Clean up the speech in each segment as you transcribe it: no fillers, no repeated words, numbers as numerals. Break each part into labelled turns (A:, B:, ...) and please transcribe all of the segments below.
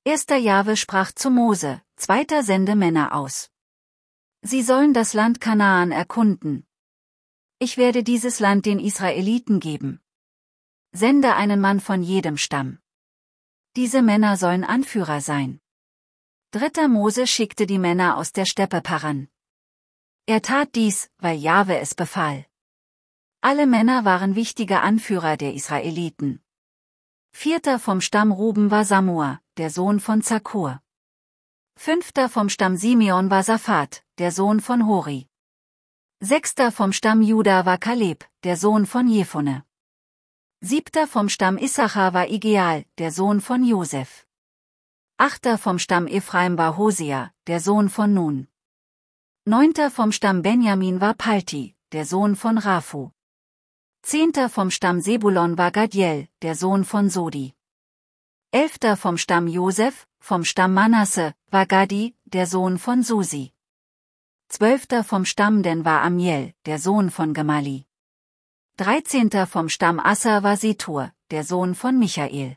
A: Jahwe sprach zu Mose, 2. Sende Männer aus. Sie sollen das Land Kanaan erkunden. Ich werde dieses Land den Israeliten geben. Sende einen Mann von jedem Stamm. Diese Männer sollen Anführer sein. 3. Mose schickte die Männer aus der Steppe Paran. Er tat dies, weil Jahwe es befahl. Alle Männer waren wichtige Anführer der Israeliten. 4. vom Stamm Ruben war Samua, der Sohn von Zakur. 5. vom Stamm Simeon war Saphat, der Sohn von Hori. 6. vom Stamm Juda war Kaleb, der Sohn von Jephone. 7. vom Stamm Issachar war Igeal, der Sohn von Josef. 8. vom Stamm Ephraim war Hosea, der Sohn von Nun. 9. vom Stamm Benjamin war Palti, der Sohn von Raphu. 10. vom Stamm Sebulon war Gadiel, der Sohn von Sodi. 11. vom Stamm Josef, vom Stamm Manasse, war Gadi, der Sohn von Susi. 12. vom Stamm Dan war Amiel, der Sohn von Gemali. 13. vom Stamm Asser war Setur, der Sohn von Michael.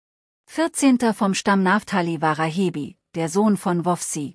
A: 14. vom Stamm Naphtali war Rahebi, der Sohn von Wofsi.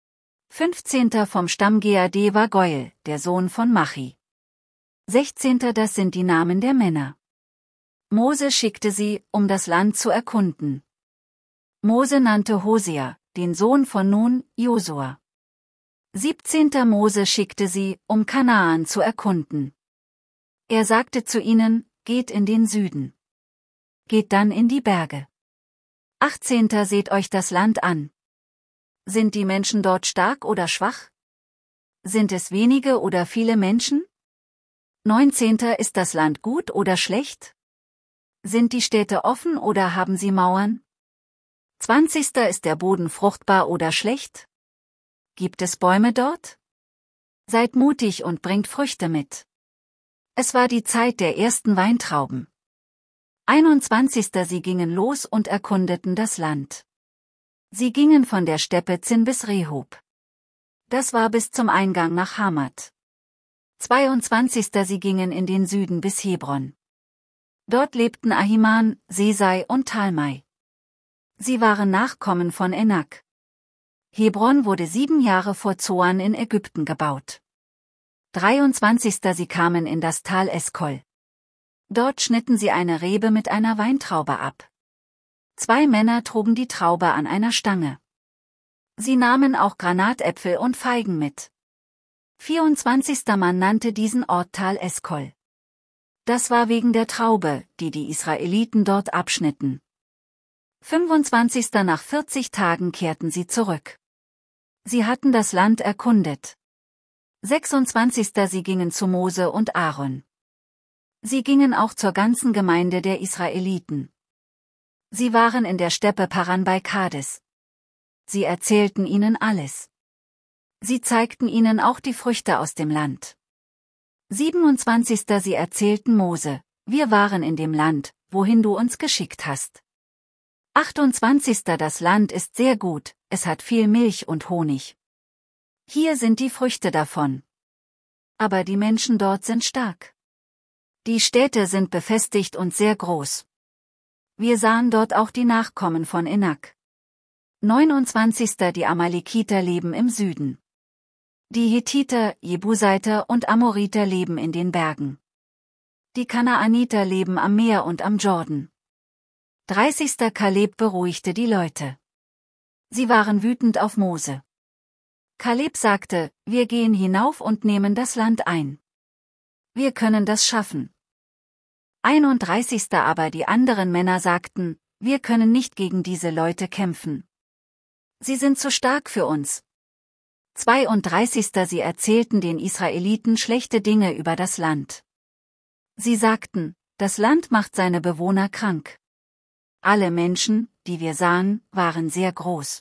A: 15. vom Stamm Geade war Goel, der Sohn von Machi. 16. Das sind die Namen der Männer. Mose schickte sie, um das Land zu erkunden. Mose nannte Hosea, den Sohn von Nun, Josua. 17. Mose schickte sie, um Kanaan zu erkunden. Er sagte zu ihnen, geht in den Süden. Geht dann in die Berge. 18. Seht euch das Land an. Sind die Menschen dort stark oder schwach? Sind es wenige oder viele Menschen? 19. Ist das Land gut oder schlecht? Sind die Städte offen oder haben sie Mauern? 20. Ist der Boden fruchtbar oder schlecht? Gibt es Bäume dort? Seid mutig und bringt Früchte mit. Es war die Zeit der ersten Weintrauben. 21. Sie gingen los und erkundeten das Land. Sie gingen von der Steppe Zin bis Rehob. Das war bis zum Eingang nach Hamat. 22. Sie gingen in den Süden bis Hebron. Dort lebten Ahiman, Sesai und Talmai. Sie waren Nachkommen von Enak. Hebron wurde 7 Jahre vor Zoan in Ägypten gebaut. 23. Sie kamen in das Tal Eskol. Dort schnitten sie eine Rebe mit einer Weintraube ab. 2 Männer trugen die Traube an einer Stange. Sie nahmen auch Granatäpfel und Feigen mit. 24. Mann nannte diesen Ort Tal Eskol. Das war wegen der Traube, die die Israeliten dort abschnitten. 25. Nach 40 Tagen kehrten sie zurück. Sie hatten das Land erkundet. 26. Sie gingen zu Mose und Aaron. Sie gingen auch zur ganzen Gemeinde der Israeliten. Sie waren in der Steppe Paran bei Kades. Sie erzählten ihnen alles. Sie zeigten ihnen auch die Früchte aus dem Land. 27. Sie erzählten Mose, wir waren in dem Land, wohin du uns geschickt hast. 28. Das Land ist sehr gut, es hat viel Milch und Honig. Hier sind die Früchte davon. Aber die Menschen dort sind stark. Die Städte sind befestigt und sehr groß. Wir sahen dort auch die Nachkommen von Enak. 29. Die Amalekiter leben im Süden. Die Hethiter, Jebusiter und Amoriter leben in den Bergen. Die Kanaaniter leben am Meer und am Jordan. 30. Kaleb beruhigte die Leute. Sie waren wütend auf Mose. Kaleb sagte, wir gehen hinauf und nehmen das Land ein. Wir können das schaffen. 31. Aber die anderen Männer sagten, wir können nicht gegen diese Leute kämpfen. Sie sind zu stark für uns. 32. Sie erzählten den Israeliten schlechte Dinge über das Land. Sie sagten, das Land macht seine Bewohner krank. Alle Menschen, die wir sahen, waren sehr groß.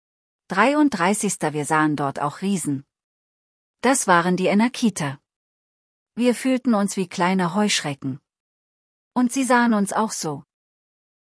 A: 33. Wir sahen dort auch Riesen. Das waren die Enakiter. Wir fühlten uns wie kleine Heuschrecken. Und sie sahen uns auch so.